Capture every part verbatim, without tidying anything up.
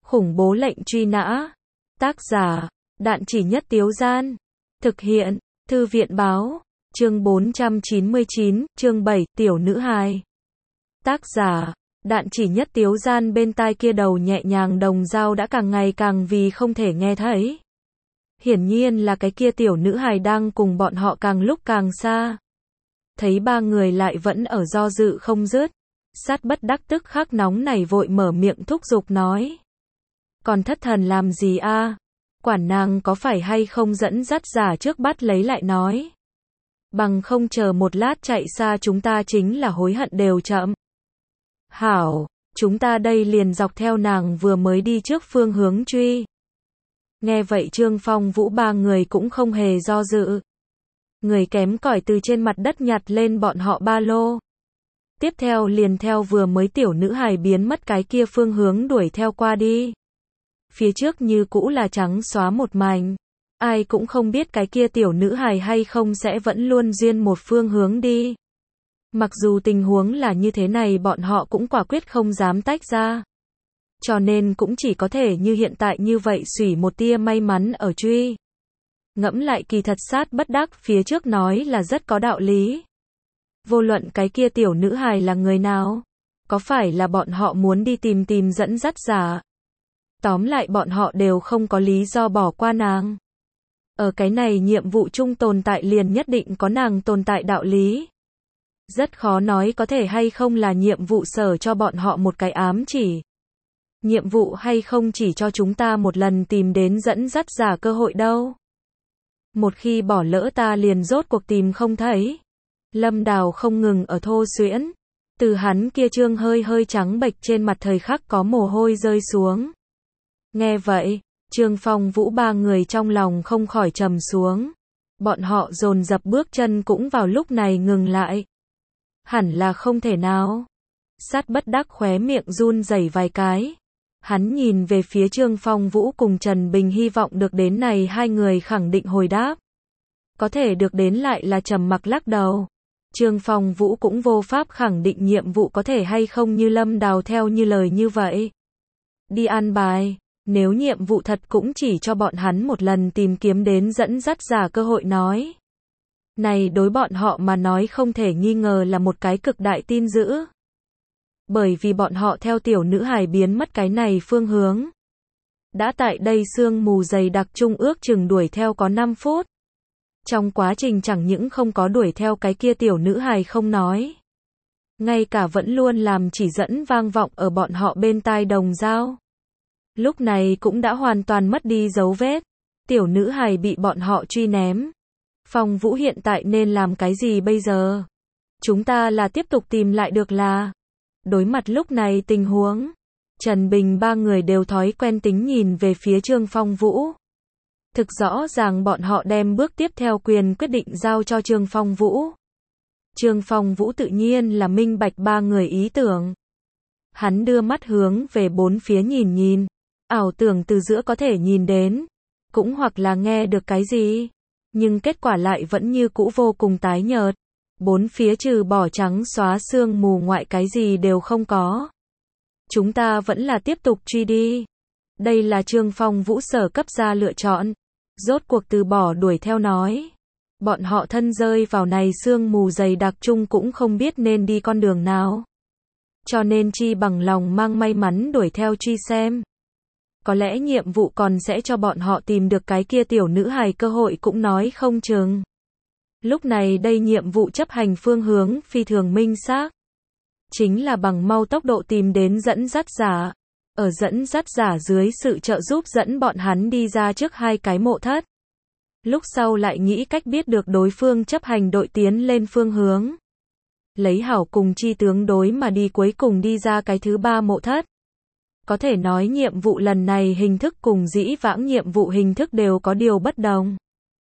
Khủng bố lệnh truy nã. Tác giả, Đạn Chỉ Nhất Tiếu Gian. Thực hiện, Thư viện báo. Chương bốn trăm chín mươi chín, chương bảy, Tiểu Nữ Hài. Tác giả, Đạn Chỉ Nhất Tiếu Gian. Bên tai kia đầu nhẹ nhàng đồng dao đã càng ngày càng vì không thể nghe thấy. Hiển nhiên là cái kia tiểu nữ hài đang cùng bọn họ càng lúc càng xa. Thấy ba người lại vẫn ở do dự không dứt. Sát bất đắc tức khắc nóng này vội mở miệng thúc giục nói. Còn thất thần làm gì a? Quản nàng có phải hay không dẫn dắt giả trước bắt lấy lại nói. Bằng không chờ một lát chạy xa chúng ta chính là hối hận đều chậm. Hảo, chúng ta đây liền dọc theo nàng vừa mới đi trước phương hướng truy. Nghe vậy Trương Phong Vũ ba người cũng không hề do dự. Người kém cỏi từ trên mặt đất nhặt lên bọn họ ba lô. Tiếp theo liền theo vừa mới tiểu nữ hài biến mất cái kia phương hướng đuổi theo qua đi. Phía trước như cũ là trắng xóa một mảnh. Ai cũng không biết cái kia tiểu nữ hài hay không sẽ vẫn luôn duyên một phương hướng đi. Mặc dù tình huống là như thế này bọn họ cũng quả quyết không dám tách ra. Cho nên cũng chỉ có thể như hiện tại như vậy xủy một tia may mắn ở truy. Ngẫm lại kỳ thật sát bất đắc phía trước nói là rất có đạo lý. Vô luận cái kia tiểu nữ hài là người nào, có phải là bọn họ muốn đi tìm tìm dẫn dắt giả. Tóm lại bọn họ đều không có lý do bỏ qua nàng. Ở cái này nhiệm vụ chung tồn tại liền nhất định có nàng tồn tại đạo lý. Rất khó nói có thể hay không là nhiệm vụ sở cho bọn họ một cái ám chỉ. Nhiệm vụ hay không chỉ cho chúng ta một lần tìm đến dẫn dắt giả cơ hội đâu. Một khi bỏ lỡ ta liền rốt cuộc tìm không thấy. Lâm Đào không ngừng ở thô xuyễn. Từ hắn kia trương hơi hơi trắng bệch trên mặt thời khắc có mồ hôi rơi xuống. Nghe vậy, Trương Phong Vũ ba người trong lòng không khỏi trầm xuống. Bọn họ dồn dập bước chân cũng vào lúc này ngừng lại. Hẳn là không thể nào. Sát bất đắc khóe miệng run rẩy vài cái. Hắn nhìn về phía Trương Phong Vũ cùng Trần Bình hy vọng được đến này hai người khẳng định hồi đáp. Có thể được đến lại là trầm mặc lắc đầu. Trương Phong Vũ cũng vô pháp khẳng định nhiệm vụ có thể hay không như Lâm Đào theo như lời như vậy. Đi an bài, nếu nhiệm vụ thật cũng chỉ cho bọn hắn một lần tìm kiếm đến dẫn dắt giả cơ hội nói. Này đối bọn họ mà nói không thể nghi ngờ là một cái cực đại tin dữ. Bởi vì bọn họ theo tiểu nữ hài biến mất cái này phương hướng. Đã tại đây sương mù dày đặc chung ước chừng đuổi theo có năm phút. Trong quá trình chẳng những không có đuổi theo cái kia tiểu nữ hài không nói. Ngay cả vẫn luôn làm chỉ dẫn vang vọng ở bọn họ bên tai đồng dao. Lúc này cũng đã hoàn toàn mất đi dấu vết. Tiểu nữ hài bị bọn họ truy ném. Phong Vũ hiện tại nên làm cái gì bây giờ? Chúng ta là tiếp tục tìm lại được là... Đối mặt lúc này tình huống, Trần Bình ba người đều thói quen tính nhìn về phía Trương Phong Vũ. Thực rõ ràng bọn họ đem bước tiếp theo quyền quyết định giao cho Trương Phong Vũ. Trương Phong Vũ tự nhiên là minh bạch ba người ý tưởng. Hắn đưa mắt hướng về bốn phía nhìn nhìn, ảo tưởng từ giữa có thể nhìn đến, cũng hoặc là nghe được cái gì, nhưng kết quả lại vẫn như cũ vô cùng tái nhợt. Bốn phía trừ bỏ trắng xóa sương mù ngoại cái gì đều không có. Chúng ta vẫn là tiếp tục truy đi. Đây là Trương Phong Vũ sở cấp ra lựa chọn. Rốt cuộc từ bỏ đuổi theo nói. Bọn họ thân rơi vào này sương mù dày đặc chung cũng không biết nên đi con đường nào. Cho nên chi bằng lòng mang may mắn đuổi theo truy xem. Có lẽ nhiệm vụ còn sẽ cho bọn họ tìm được cái kia tiểu nữ hài cơ hội cũng nói không chừng. Lúc này đây nhiệm vụ chấp hành phương hướng phi thường minh xác. Chính là bằng mau tốc độ tìm đến dẫn dắt giả. Ở dẫn dắt giả dưới sự trợ giúp dẫn bọn hắn đi ra trước hai cái mộ thất. Lúc sau lại nghĩ cách biết được đối phương chấp hành đội tiến lên phương hướng. Lấy hảo cùng chi tướng đối mà đi cuối cùng đi ra cái thứ ba mộ thất. Có thể nói nhiệm vụ lần này hình thức cùng dĩ vãng nhiệm vụ hình thức đều có điều bất đồng.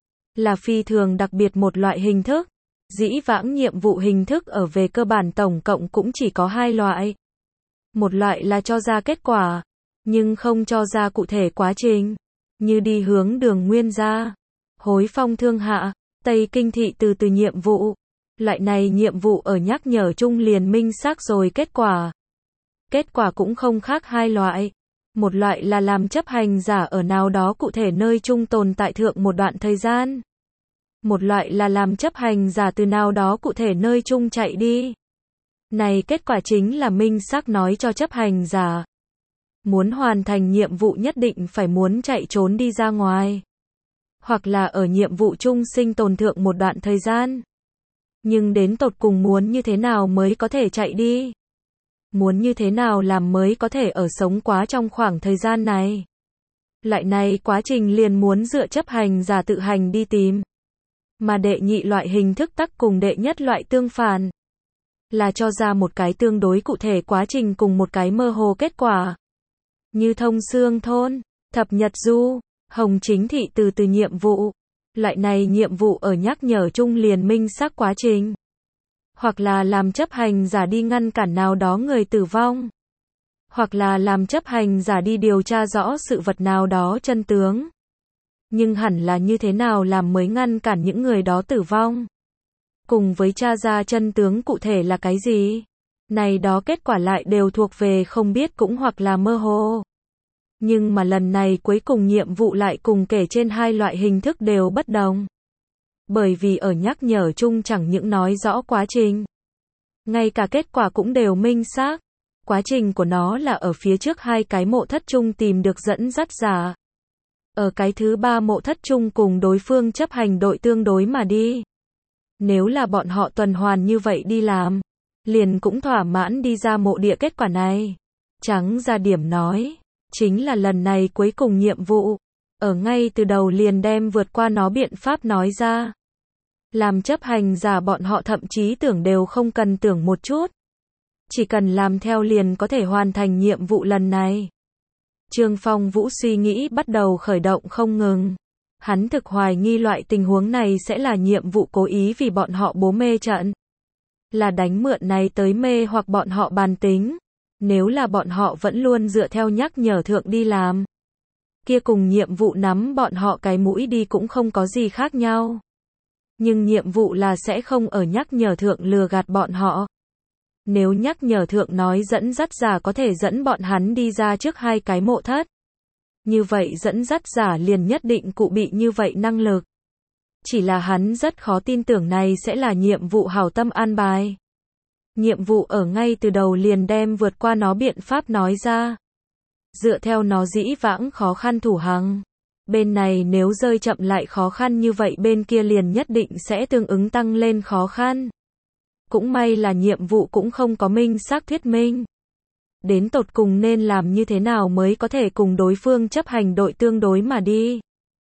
Là phi thường đặc biệt một loại hình thức. Dĩ vãng nhiệm vụ hình thức ở về cơ bản tổng cộng cũng chỉ có hai loại. Một loại là cho ra kết quả, nhưng không cho ra cụ thể quá trình, như đi hướng đường nguyên gia, hối phong thương hạ, Tây Kinh thị từ từ nhiệm vụ. Loại này nhiệm vụ ở nhắc nhở chung liền minh xác rồi kết quả. Kết quả cũng không khác hai loại. Một loại là làm chấp hành giả ở nào đó cụ thể nơi chung tồn tại thượng một đoạn thời gian. Một loại là làm chấp hành giả từ nào đó cụ thể nơi chung chạy đi. Này kết quả chính là minh xác nói cho chấp hành giả. Muốn hoàn thành nhiệm vụ nhất định phải muốn chạy trốn đi ra ngoài. Hoặc là ở nhiệm vụ chung sinh tồn thượng một đoạn thời gian. Nhưng đến tột cùng muốn như thế nào mới có thể chạy đi? Muốn như thế nào làm mới có thể ở sống quá trong khoảng thời gian này? Lại này quá trình liền muốn dựa chấp hành giả tự hành đi tìm. Mà đệ nhị loại hình thức tắc cùng đệ nhất loại tương phản. Là cho ra một cái tương đối cụ thể quá trình cùng một cái mơ hồ kết quả. Như thông xương thôn, thập nhật du, hồng chính thị từ từ nhiệm vụ. Loại này nhiệm vụ ở nhắc nhở chung liền minh xác quá trình. Hoặc là làm chấp hành giả đi ngăn cản nào đó người tử vong. Hoặc là làm chấp hành giả đi điều tra rõ sự vật nào đó chân tướng. Nhưng hẳn là như thế nào làm mới ngăn cản những người đó tử vong. Cùng với tra ra chân tướng cụ thể là cái gì. Này đó kết quả lại đều thuộc về không biết cũng hoặc là mơ hồ. Nhưng mà lần này cuối cùng nhiệm vụ lại cùng kể trên hai loại hình thức đều bất đồng. Bởi vì ở nhắc nhở chung chẳng những nói rõ quá trình. Ngay cả kết quả cũng đều minh xác. Quá trình của nó là ở phía trước hai cái mộ thất chung tìm được dẫn dắt giả. Ở cái thứ ba mộ thất chung cùng đối phương chấp hành đội tương đối mà đi. Nếu là bọn họ tuần hoàn như vậy đi làm, liền cũng thỏa mãn đi ra mộ địa kết quả này. Trắng ra điểm nói, chính là lần này cuối cùng nhiệm vụ, ở ngay từ đầu liền đem vượt qua nó biện pháp nói ra. Làm chấp hành giả bọn họ thậm chí tưởng đều không cần tưởng một chút. Chỉ cần làm theo liền có thể hoàn thành nhiệm vụ lần này. Trương Phong Vũ suy nghĩ bắt đầu khởi động không ngừng. Hắn thực hoài nghi loại tình huống này sẽ là nhiệm vụ cố ý vì bọn họ bố mê trận. Là đánh mượn này tới mê hoặc bọn họ bàn tính. Nếu là bọn họ vẫn luôn dựa theo nhắc nhở thượng đi làm. Kia cùng nhiệm vụ nắm bọn họ cái mũi đi cũng không có gì khác nhau. Nhưng nhiệm vụ là sẽ không ở nhắc nhở thượng lừa gạt bọn họ. Nếu nhắc nhở thượng nói dẫn dắt giả có thể dẫn bọn hắn đi ra trước hai cái mộ thất. Như vậy dẫn dắt giả liền nhất định cụ bị như vậy năng lực. Chỉ là hắn rất khó tin tưởng này sẽ là nhiệm vụ hảo tâm an bài. Nhiệm vụ ở ngay từ đầu liền đem vượt qua nó biện pháp nói ra. Dựa theo nó dĩ vãng khó khăn thủ hằng. Bên này nếu rơi chậm lại khó khăn như vậy bên kia liền nhất định sẽ tương ứng tăng lên khó khăn. Cũng may là nhiệm vụ cũng không có minh xác thuyết minh. Đến tột cùng nên làm như thế nào mới có thể cùng đối phương chấp hành đội tương đối mà đi.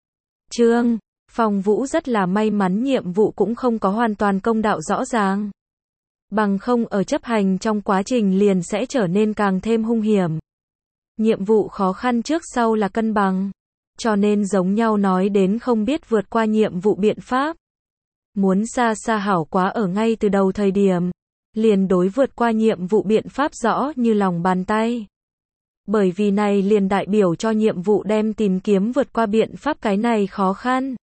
Trương Phong Vũ rất là may mắn nhiệm vụ cũng không có hoàn toàn công đạo rõ ràng. Bằng không ở chấp hành trong quá trình liền sẽ trở nên càng thêm hung hiểm. Nhiệm vụ khó khăn trước sau là cân bằng. Cho nên giống nhau nói đến không biết vượt qua nhiệm vụ biện pháp. Muốn xa xa hảo quá ở ngay từ đầu thời điểm. Liền đối vượt qua nhiệm vụ biện pháp rõ như lòng bàn tay. Bởi vì này liền đại biểu cho nhiệm vụ đem tìm kiếm vượt qua biện pháp cái này khó khăn.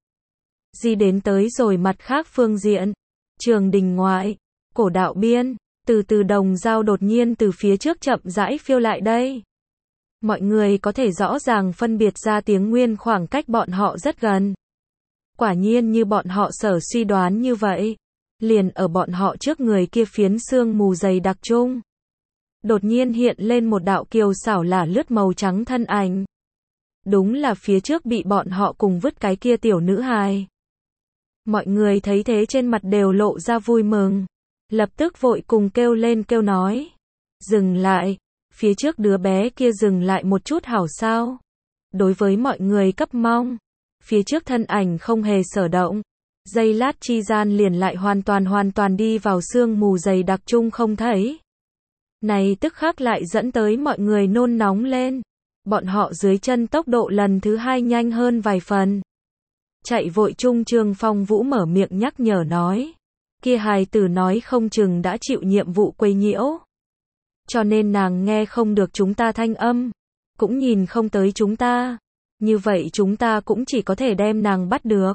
Di đến tới rồi mặt khác phương diện. Trường đình ngoại, cổ đạo biên, từ từ đồng dao đột nhiên từ phía trước chậm rãi phiêu lại đây. Mọi người có thể rõ ràng phân biệt ra tiếng nguyên khoảng cách bọn họ rất gần. Quả nhiên như bọn họ sở suy đoán như vậy. Liền ở bọn họ trước người kia phiến sương mù dày đặc chung. Đột nhiên hiện lên một đạo kiều xảo lả lướt màu trắng thân ảnh. Đúng là phía trước bị bọn họ cùng vứt cái kia tiểu nữ hài. Mọi người thấy thế trên mặt đều lộ ra vui mừng. Lập tức vội cùng kêu lên kêu nói. Dừng lại. Phía trước đứa bé kia dừng lại một chút hảo sao. Đối với mọi người cấp mong. Phía trước thân ảnh không hề sở động. Giây lát chi gian liền lại hoàn toàn hoàn toàn đi vào sương mù dày đặc chung không thấy. Này tức khắc lại dẫn tới mọi người nôn nóng lên. Bọn họ dưới chân tốc độ lần thứ hai nhanh hơn vài phần. Chạy vội chung Trương Phong Vũ mở miệng nhắc nhở nói. Kia hài tử nói không chừng đã chịu nhiệm vụ quấy nhiễu. Cho nên nàng nghe không được chúng ta thanh âm. Cũng nhìn không tới chúng ta. Như vậy chúng ta cũng chỉ có thể đem nàng bắt được.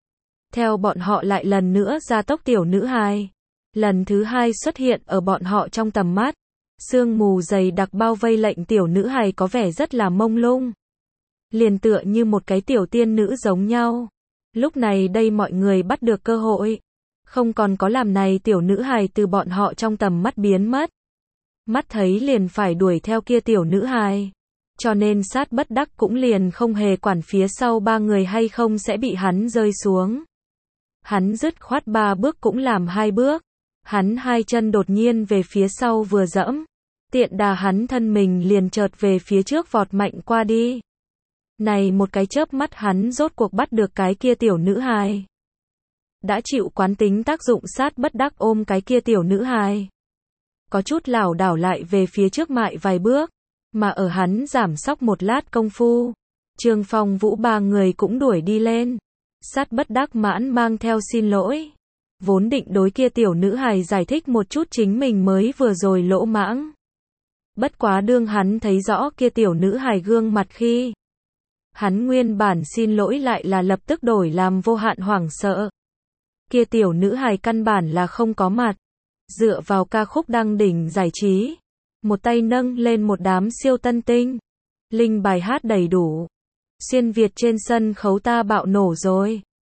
Theo bọn họ lại lần nữa ra tốc tiểu nữ hài. Lần thứ hai xuất hiện ở bọn họ trong tầm mắt. Sương mù dày đặc bao vây lệnh tiểu nữ hài có vẻ rất là mông lung. Liền tựa như một cái tiểu tiên nữ giống nhau. Lúc này đây mọi người bắt được cơ hội. Không còn có làm này tiểu nữ hài từ bọn họ trong tầm mắt biến mất. Mắt thấy liền phải đuổi theo kia tiểu nữ hài. Cho nên sát bất đắc cũng liền không hề quản phía sau ba người hay không sẽ bị hắn rơi xuống. Hắn dứt khoát ba bước cũng làm hai bước. Hắn hai chân đột nhiên về phía sau vừa dẫm. Tiện đà hắn thân mình liền chợt về phía trước vọt mạnh qua đi. Này một cái chớp mắt hắn rốt cuộc bắt được cái kia tiểu nữ hài. Đã chịu quán tính tác dụng sát bất đắc ôm cái kia tiểu nữ hài. Có chút lảo đảo lại về phía trước mại vài bước. Mà ở hắn giảm sóc một lát công phu. Trương Phong Vũ ba người cũng đuổi đi lên. Sát bất đắc mãn mang theo xin lỗi. Vốn định đối kia tiểu nữ hài giải thích một chút chính mình mới vừa rồi lỗ mãng. Bất quá đương hắn thấy rõ kia tiểu nữ hài gương mặt khi. Hắn nguyên bản xin lỗi lại là lập tức đổi làm vô hạn hoảng sợ. Kia tiểu nữ hài căn bản là không có mặt. Dựa vào ca khúc đăng đỉnh giải trí. Một tay nâng lên một đám siêu tân tinh. Linh bài hát đầy đủ. Xuyên Việt trên sân khấu ta bạo nổ rồi.